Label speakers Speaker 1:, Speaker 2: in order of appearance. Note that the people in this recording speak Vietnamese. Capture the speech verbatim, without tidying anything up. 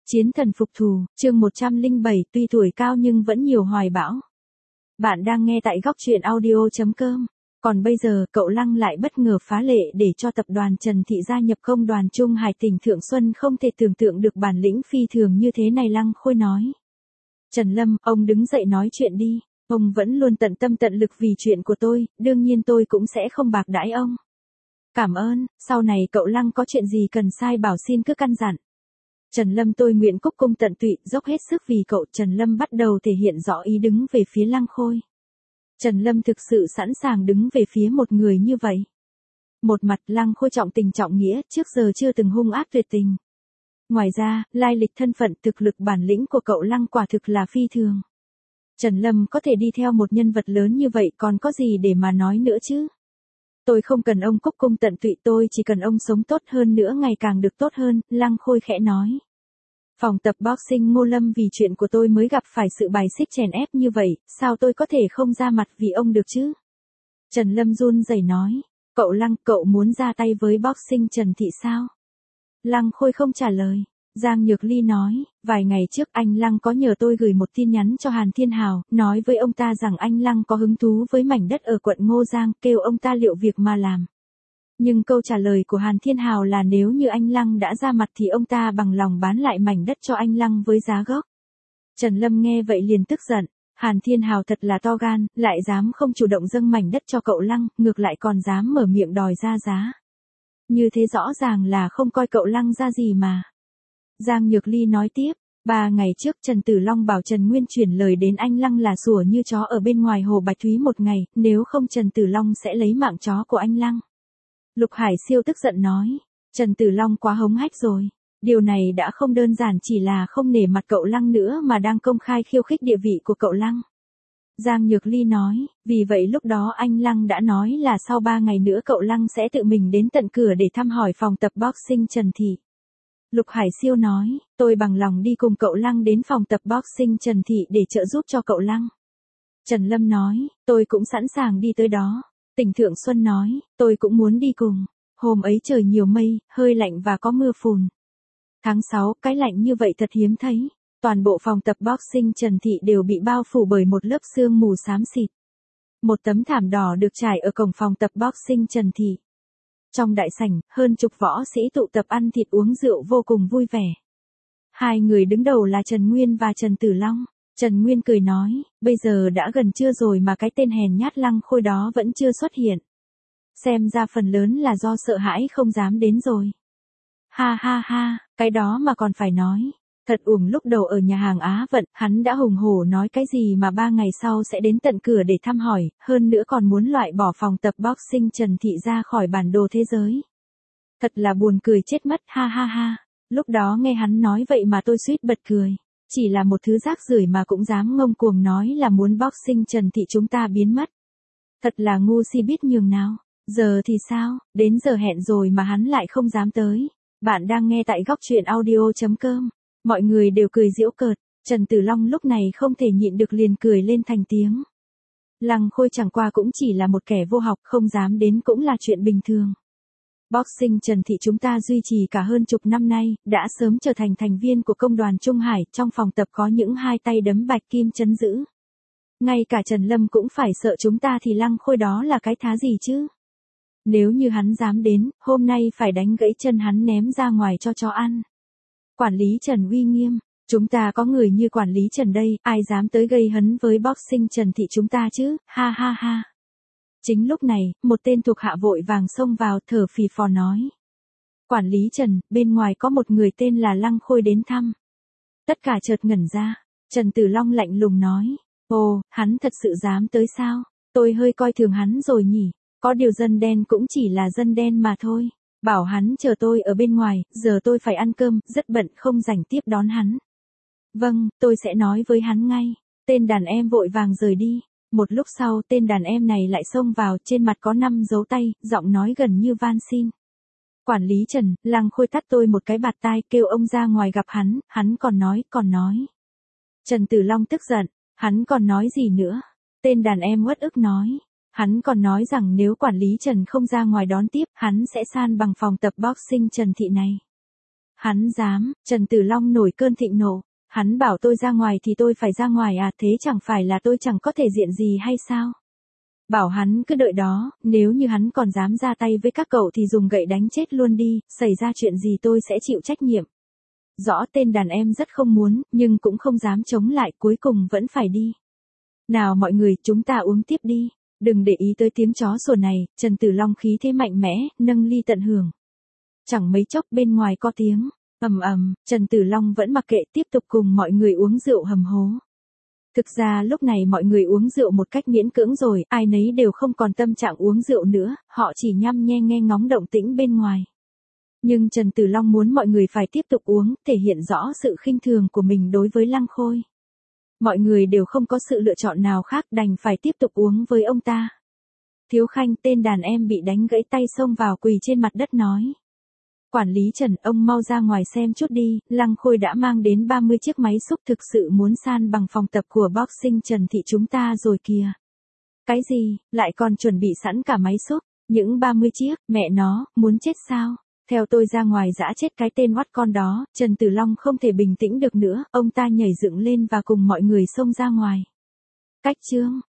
Speaker 1: Chiến thần phục thù, chương một trăm lẻ bảy, tuy tuổi cao nhưng vẫn nhiều hoài bão. Bạn đang nghe tại góc truyện audio chấm com. Còn bây giờ, cậu Lăng lại bất ngờ phá lệ để cho tập đoàn Trần Thị gia nhập công đoàn Trung Hải tỉnh Thượng Xuân, không thể tưởng tượng được bản lĩnh phi thường như thế này. Lăng Khôi nói. Trần Lâm, ông đứng dậy nói chuyện đi. Ông vẫn luôn tận tâm tận lực vì chuyện của tôi, đương nhiên tôi cũng sẽ không bạc đãi ông. Cảm ơn, sau này cậu Lăng có chuyện gì cần sai bảo xin cứ căn dặn. Trần Lâm, tôi nguyện cúc cung tận tụy, dốc hết sức vì cậu. Trần Lâm bắt đầu thể hiện rõ ý đứng về phía Lăng Khôi. Trần Lâm thực sự sẵn sàng đứng về phía một người như vậy. Một mặt Lăng Khôi trọng tình trọng nghĩa, trước giờ chưa từng hung ác tuyệt tình. Ngoài ra, lai lịch thân phận, thực lực bản lĩnh của cậu Lăng quả thực là phi thường. Trần Lâm có thể đi theo một nhân vật lớn như vậy còn có gì để mà nói nữa chứ. Tôi không cần ông cúc cung tận tụy, tôi chỉ cần ông sống tốt hơn nữa, ngày càng được tốt hơn, Lăng Khôi khẽ nói. Phòng tập boxing Ngô Lâm vì chuyện của tôi mới gặp phải sự bài xích chèn ép như vậy, sao tôi có thể không ra mặt vì ông được chứ? Trần Lâm run rẩy nói, cậu Lăng, cậu muốn ra tay với boxing Trần Thị sao? Lăng Khôi không trả lời. Giang Nhược Ly nói, vài ngày trước anh Lăng có nhờ tôi gửi một tin nhắn cho Hàn Thiên Hào, nói với ông ta rằng anh Lăng có hứng thú với mảnh đất ở quận Ngô Giang, kêu ông ta liệu việc mà làm. Nhưng câu trả lời của Hàn Thiên Hào là nếu như anh Lăng đã ra mặt thì ông ta bằng lòng bán lại mảnh đất cho anh Lăng với giá gốc. Trần Lâm nghe vậy liền tức giận, Hàn Thiên Hào thật là to gan, lại dám không chủ động dâng mảnh đất cho cậu Lăng, ngược lại còn dám mở miệng đòi ra giá. Như thế rõ ràng là không coi cậu Lăng ra gì mà. Giang Nhược Ly nói tiếp, ba ngày trước Trần Tử Long bảo Trần Nguyên chuyển lời đến anh Lăng là sủa như chó ở bên ngoài hồ Bạch Thúy một ngày, nếu không Trần Tử Long sẽ lấy mạng chó của anh Lăng. Lục Hải Siêu tức giận nói, Trần Tử Long quá hống hách rồi, điều này đã không đơn giản chỉ là không nể mặt cậu Lăng nữa mà đang công khai khiêu khích địa vị của cậu Lăng. Giang Nhược Ly nói, vì vậy lúc đó anh Lăng đã nói là sau ba ngày nữa cậu Lăng sẽ tự mình đến tận cửa để thăm hỏi phòng tập boxing Trần Thị. Lục Hải Siêu nói, tôi bằng lòng đi cùng cậu Lăng đến phòng tập boxing Trần Thị để trợ giúp cho cậu Lăng. Trần Lâm nói, tôi cũng sẵn sàng đi tới đó. Tỉnh Thượng Xuân nói, tôi cũng muốn đi cùng. Hôm ấy trời nhiều mây, hơi lạnh và có mưa phùn. Tháng sáu, cái lạnh như vậy thật hiếm thấy. Toàn bộ phòng tập boxing Trần Thị đều bị bao phủ bởi một lớp sương mù xám xịt. Một tấm thảm đỏ được trải ở cổng phòng tập boxing Trần Thị. Trong đại sảnh, hơn chục võ sĩ tụ tập ăn thịt uống rượu vô cùng vui vẻ. Hai người đứng đầu là Trần Nguyên và Trần Tử Long. Trần Nguyên cười nói, bây giờ đã gần trưa rồi mà cái tên hèn nhát Lăng Khôi đó vẫn chưa xuất hiện. Xem ra phần lớn là do sợ hãi không dám đến rồi. Ha ha ha, cái đó mà còn phải nói. Thật uổng, lúc đầu ở nhà hàng Á Vận, hắn đã hùng hổ nói cái gì mà ba ngày sau sẽ đến tận cửa để thăm hỏi, hơn nữa còn muốn loại bỏ phòng tập boxing Trần Thị ra khỏi bản đồ thế giới. Thật là buồn cười chết mất, ha ha ha. Lúc đó nghe hắn nói vậy mà tôi suýt bật cười. Chỉ là một thứ rác rưởi mà cũng dám ngông cuồng nói là muốn boxing Trần Thị chúng ta biến mất. Thật là ngu si biết nhường nào. Giờ thì sao, đến giờ hẹn rồi mà hắn lại không dám tới. Bạn đang nghe tại góc truyện audio chấm com. Mọi người đều cười giễu cợt, Trần Tử Long lúc này không thể nhịn được liền cười lên thành tiếng. Lăng Khôi chẳng qua cũng chỉ là một kẻ vô học, không dám đến cũng là chuyện bình thường. Boxing Trần Thị chúng ta duy trì cả hơn chục năm nay, đã sớm trở thành thành viên của công đoàn Trung Hải, trong phòng tập có những hai tay đấm bạch kim chấn giữ. Ngay cả Trần Lâm cũng phải sợ chúng ta thì Lăng Khôi đó là cái thá gì chứ? Nếu như hắn dám đến, hôm nay phải đánh gãy chân hắn ném ra ngoài cho chó ăn. Quản lý Trần uy nghiêm, chúng ta có người như quản lý Trần đây, ai dám tới gây hấn với boxing Trần Thị chúng ta chứ, ha ha ha. Chính lúc này, một tên thuộc hạ vội vàng xông vào thở phì phò nói. Quản lý Trần, bên ngoài có một người tên là Lăng Khôi đến thăm. Tất cả chợt ngẩn ra, Trần Tử Long lạnh lùng nói. Ồ, hắn thật sự dám tới sao? Tôi hơi coi thường hắn rồi nhỉ, có điều dân đen cũng chỉ là dân đen mà thôi. Bảo hắn chờ tôi ở bên ngoài, giờ tôi phải ăn cơm, rất bận không rảnh tiếp đón hắn. Vâng, tôi sẽ nói với hắn ngay. Tên đàn em vội vàng rời đi. Một lúc sau tên đàn em này lại xông vào, trên mặt có năm dấu tay, giọng nói gần như van xin. Quản lý Trần, Lăng Khôi tát tôi một cái bạt tai, kêu ông ra ngoài gặp hắn, hắn còn nói, còn nói. Trần Tử Long tức giận, hắn còn nói gì nữa? Tên đàn em uất ức nói. Hắn còn nói rằng nếu quản lý Trần không ra ngoài đón tiếp, hắn sẽ san bằng phòng tập boxing Trần Thị này. Hắn dám, Trần Tử Long nổi cơn thịnh nộ. Hắn bảo tôi ra ngoài thì tôi phải ra ngoài à, thế chẳng phải là tôi chẳng có thể diện gì hay sao? Bảo hắn cứ đợi đó, nếu như hắn còn dám ra tay với các cậu thì dùng gậy đánh chết luôn đi, xảy ra chuyện gì tôi sẽ chịu trách nhiệm. Rõ tên đàn em rất không muốn, nhưng cũng không dám chống lại, cuối cùng vẫn phải đi. Nào mọi người, chúng ta uống tiếp đi. Đừng để ý tới tiếng chó sủa này, Trần Tử Long khí thế mạnh mẽ, nâng ly tận hưởng. Chẳng mấy chốc bên ngoài có tiếng, ầm ầm, Trần Tử Long vẫn mặc kệ tiếp tục cùng mọi người uống rượu hầm hố. Thực ra lúc này mọi người uống rượu một cách miễn cưỡng rồi, ai nấy đều không còn tâm trạng uống rượu nữa, họ chỉ nhăm nhe nghe ngóng động tĩnh bên ngoài. Nhưng Trần Tử Long muốn mọi người phải tiếp tục uống, thể hiện rõ sự khinh thường của mình đối với Lăng Khôi. Mọi người đều không có sự lựa chọn nào khác, đành phải tiếp tục uống với ông ta. Thiếu Khanh, tên đàn em bị đánh gãy tay xông vào quỳ trên mặt đất nói. Quản lý Trần, ông mau ra ngoài xem chút đi, Lăng Khôi đã mang đến ba mươi chiếc máy xúc, thực sự muốn san bằng phòng tập của boxing Trần Thị chúng ta rồi kìa. Cái gì, lại còn chuẩn bị sẵn cả máy xúc, những ba mươi chiếc, mẹ nó, muốn chết sao? Theo tôi ra ngoài giã chết cái tên oắt con đó, Trần Tử Long không thể bình tĩnh được nữa, ông ta nhảy dựng lên và cùng mọi người xông ra ngoài. Cách chương